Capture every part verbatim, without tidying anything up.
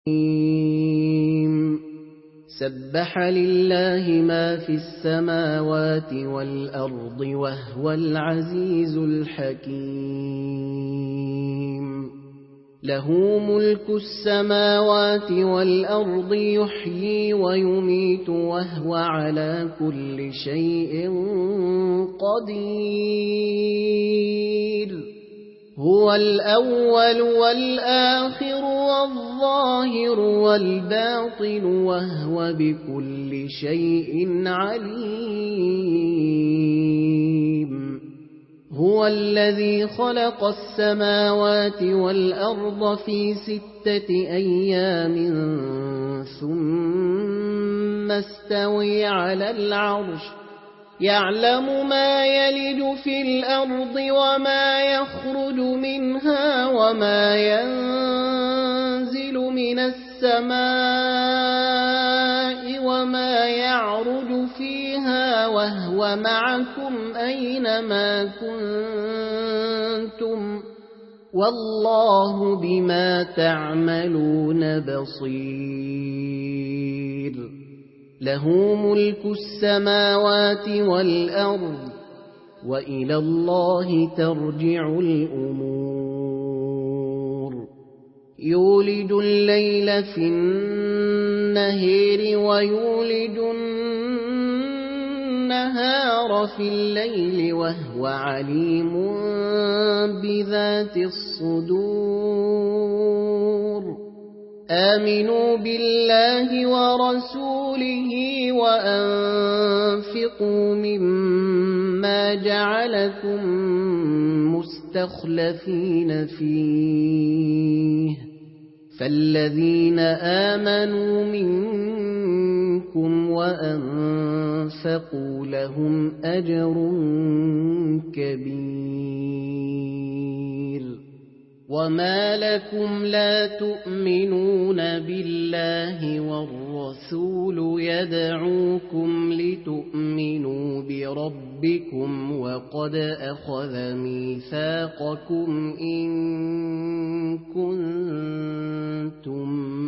سبح لله ما في السماوات والأرض وهو العزيز الحكيم له ملك السماوات والأرض يحيي ويميت وهو على كل شيء قدير هو الأول والآخر والظاهر والباطن وهو بكل شيء عليم هو الذي خلق السماوات والأرض في ستة أيام ثم استوى على العرش يعلم ما يلج في الأرض وما يخرج منها وما ينزل من السماء وما يعرج فيها وهو معكم أينما كنتم والله بما تعملون بصير له ملك السماوات والأرض وإلى الله ترجع الأمور يولج الليل في النهار ويولج النهار في الليل وهو عليم بذات الصدور آمنوا بالله ورسوله وأنفقوا مما جعلكم مستخلفين فيه فالذين آمنوا منكم وأنفقوا لهم أجر كبير وما لكم لا تؤمنون بالله والرسول يدعوكم لتؤمنوا بربكم وقد أخذ ميثاقكم إن كنتم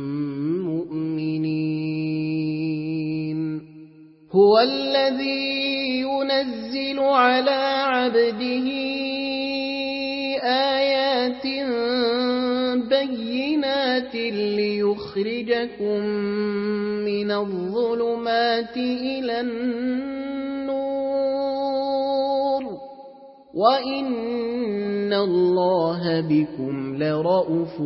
مؤمنين هو الذي ينزل على عبده آيات بينات ليخرجكم من الظلمات إلى النور وإن الله بكم لرءوف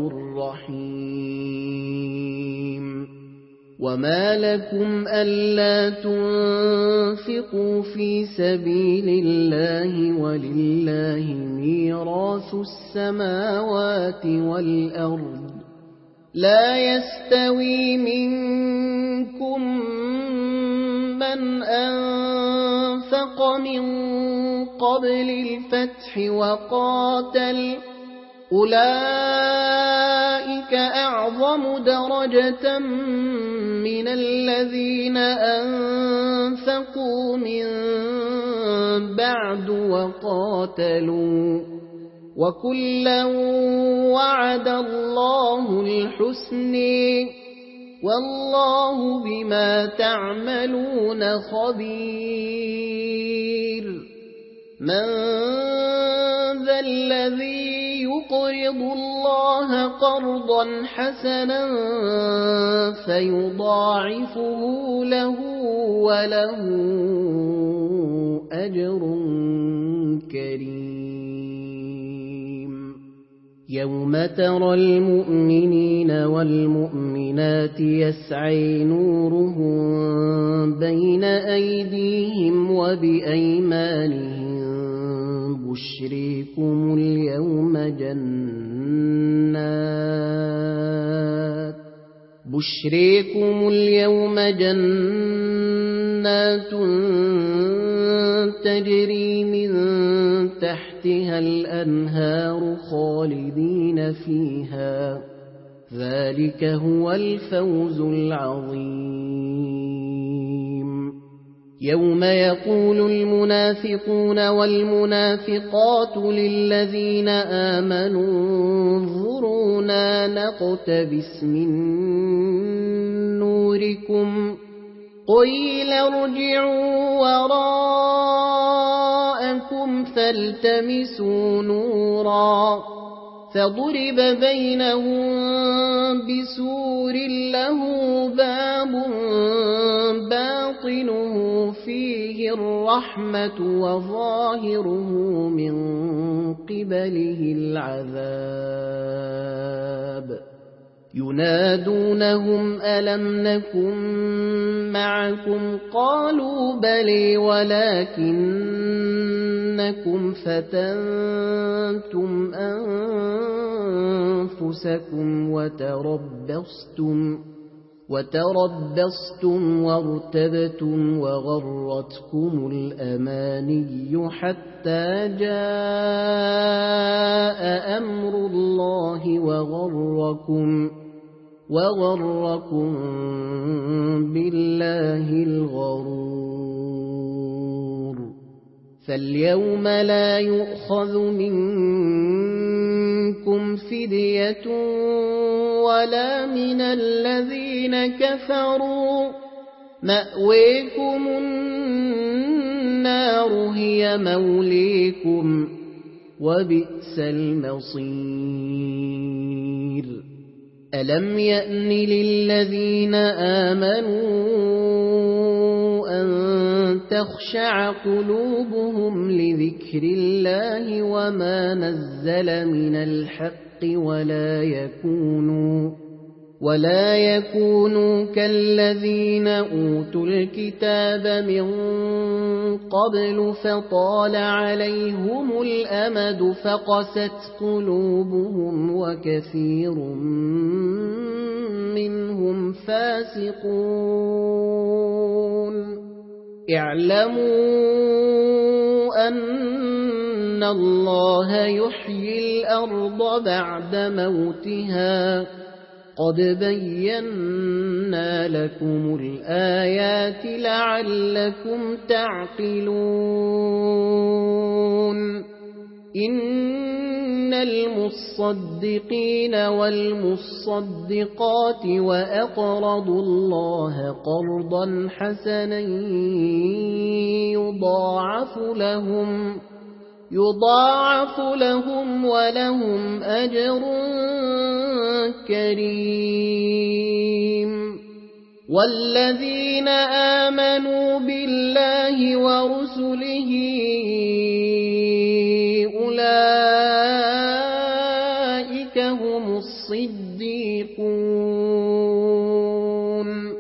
رحيم وما لكم ألا تنفقوا في سبيل الله ولله ميراث السماوات والأرض لا يستوي منكم من أنفق من قبل الفتح وقاتل أولئك أعظم درجة من الذين أنفقوا من بعد وقاتلوا وكلا وعد الله الحسن والله بما تعملون خبير من ذا الذي يقرض الله قرضا حسنا فيضاعفه له وله أجر كريم يوم ترى المؤمنين والمؤمنات يسعي نورهم بين أيديهم وبأيمانهم بشريكم اليوم جنات بشريكم اليوم جنات تجري من تحتها الأنهار خالدين فيها ذلك هو الفوز العظيم يوم يقول المنافقون والمنافقات للذين آمنوا انظرونا نقتبس من نوركم قيل ارجعوا وراءكم فالتمسوا نورا فضرب بينهم بسور له باب باطنه فيه الرحمة وظاهره من قبله العذاب ينادونهم ألم نكن معكم قالوا بلى ولكنكم فتنتم أنفسكم وتربصتم وتربصتم وارتبتم وغرتكم الأماني حتى جاء أمر الله وغركم وغركم بالله الغرور فاليوم لا يؤخذ منكم فدية ولا من الذين كفروا مأويكم النار هي موليكم وبئس المصير ألم يأن للذين آمنوا أن تخشع قلوبهم لذكر الله وما نزل من الحق ولا يكونوا ولا يكونوا كالذين أوتوا الكتاب من قبل فطال عليهم الأمد فقست قلوبهم وكثير منهم فاسقون اعلموا أن الله يحيي الأرض بعد موتها قد بينا لكم الآيات لعلكم تعقلون إن المصدقين والمصدقات وأقرضوا الله قرضا حسنا يضاعف لهم يضاعف لهم ولهم أجر كريم والذين آمنوا بالله ورسله أولئك هم الصديقون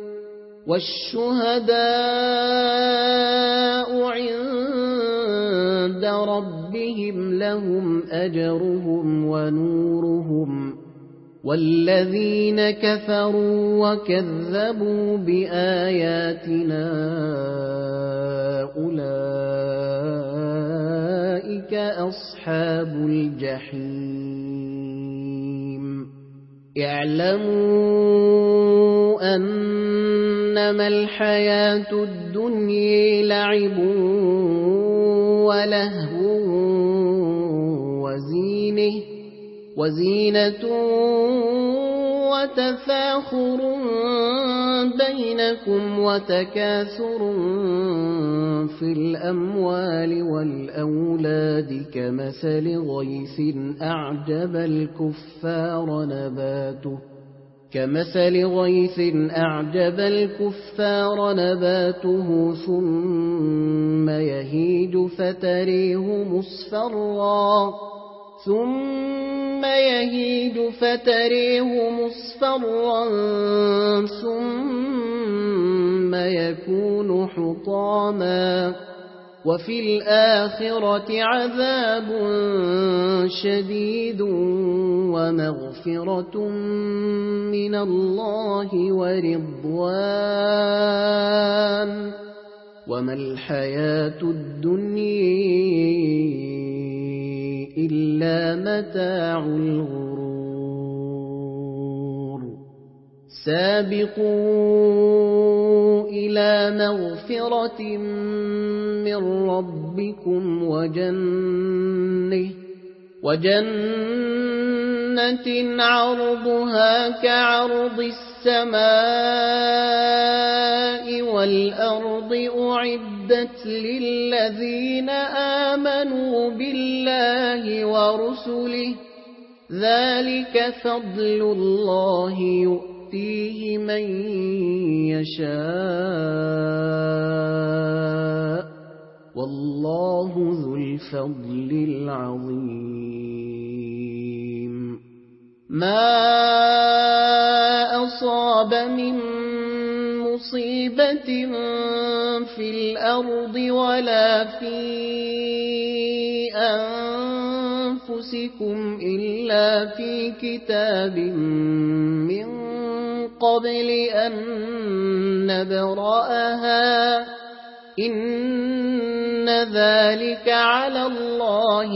والشهداء عند ربهم لهم أجرهم ونورهم والذين كفروا وكذبوا بآياتنا أولئك أصحاب الجحيم اعلموا أنما الحياة الدنيا لعب ولهو وزينه وزينة وتفاخر بينكم وتكاثر في الأموال والأولاد كمثل غيث أعجب الكفار نباته كمثل غيث أعجب الكفار نباته ثم يهيج فتريه مصفرا ثم يهيج فتريه مصفرا ثم يكون حطاما وفي الآخرة عذاب شديد ومغفرة من الله ورضوان وما الحياة الدنيا إلا متاع الغرور سابقوا إلى مغفرة من ربكم وجنة وجنة عرضها كعرض السماء والأرض أعدت للذين آمنوا بالله ورسله ذلك فضل الله يؤتيه من يشاء والله ذو الفضل العظيم ما أصاب من مصيبة في الأرض ولا في أنفسكم إلا في كتاب من قبل أن نبرأها إن ذلك على الله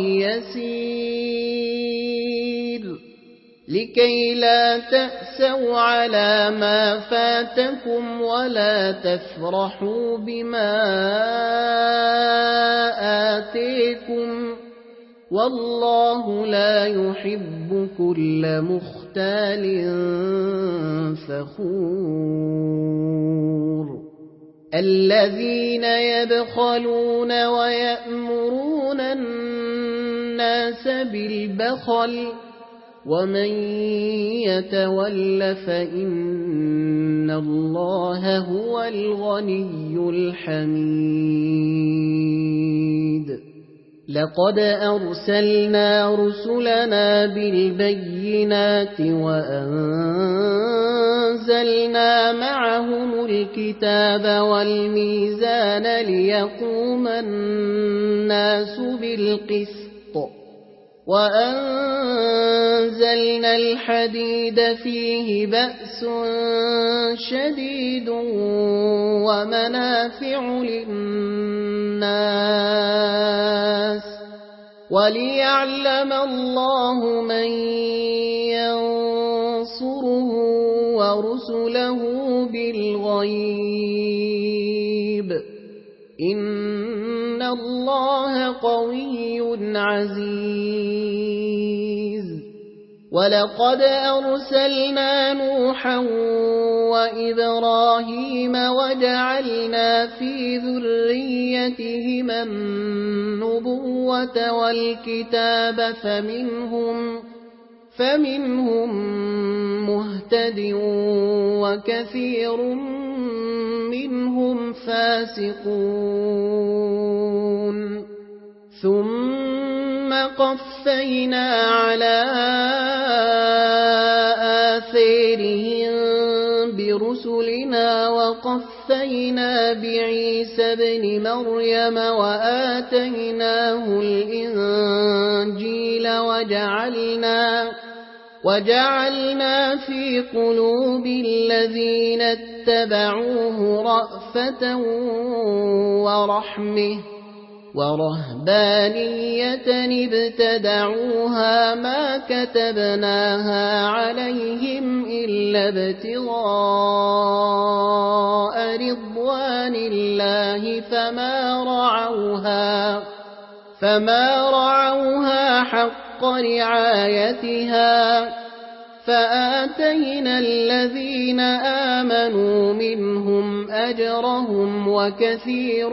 يسير لكي لا تأسوا على ما فاتكم ولا تفرحوا بما آتيكم والله لا يحب كل مختال فخور الذين يبخلون ويأمرون الناس بالبخل ومن يتول فإن الله هو الغني الحميد لقد أرسلنا رسلنا بالبينات وأنزلنا معهم الكتاب والميزان ليقوم الناس بالقسط وأنزلنا الحديد فيه بأس شديد ومنافع للناس وليعلم الله من ينصره ورسله بالغيب إن الله قوي عزيز ولقد أرسلنا نوحا وإبراهيم وجعلنا في ذريتهما النبوة والكتاب فمنهم فمنهم مهتد وكثير منهم فاسقون ثم قفينا على آثارهم برسلنا وقفينا بعيسى بن مريم وآتيناه الإنجيل وجعلنا وجعلنا في قلوب الذين اتبعوه رأفة ورحمة ورهبانية ابتدعوها ما كتبناها عليهم إلا ابتغاء رضوان الله فما رعوها فما رعوها حق رعايتها فآتينا الذين آمنوا منهم أجرهم وكثير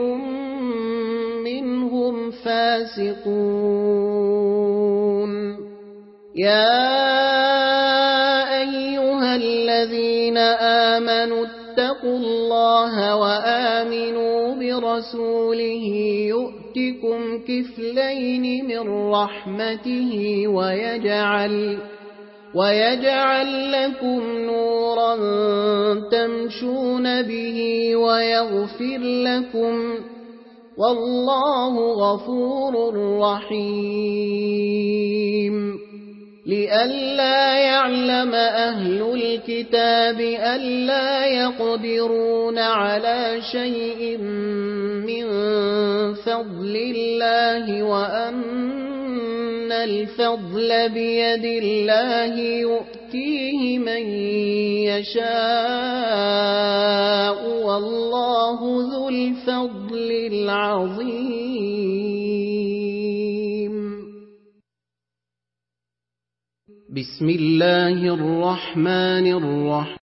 منهم فاسقون يا أيها الذين آمنوا اتقوا الله وآمنوا برسوله يؤتكم كفلين من رحمته ويجعل ويجعل لكم نورا تمشون به ويغفر لكم والله غفور رحيم لئلا يعلم أهل الكتاب ألا يقدرون على شيء من فضل الله وأن الفضل بيد الله يؤتيه يؤتيه من يشاء والله ذو الفضل العظيم. بسم الله الرحمن الرحيم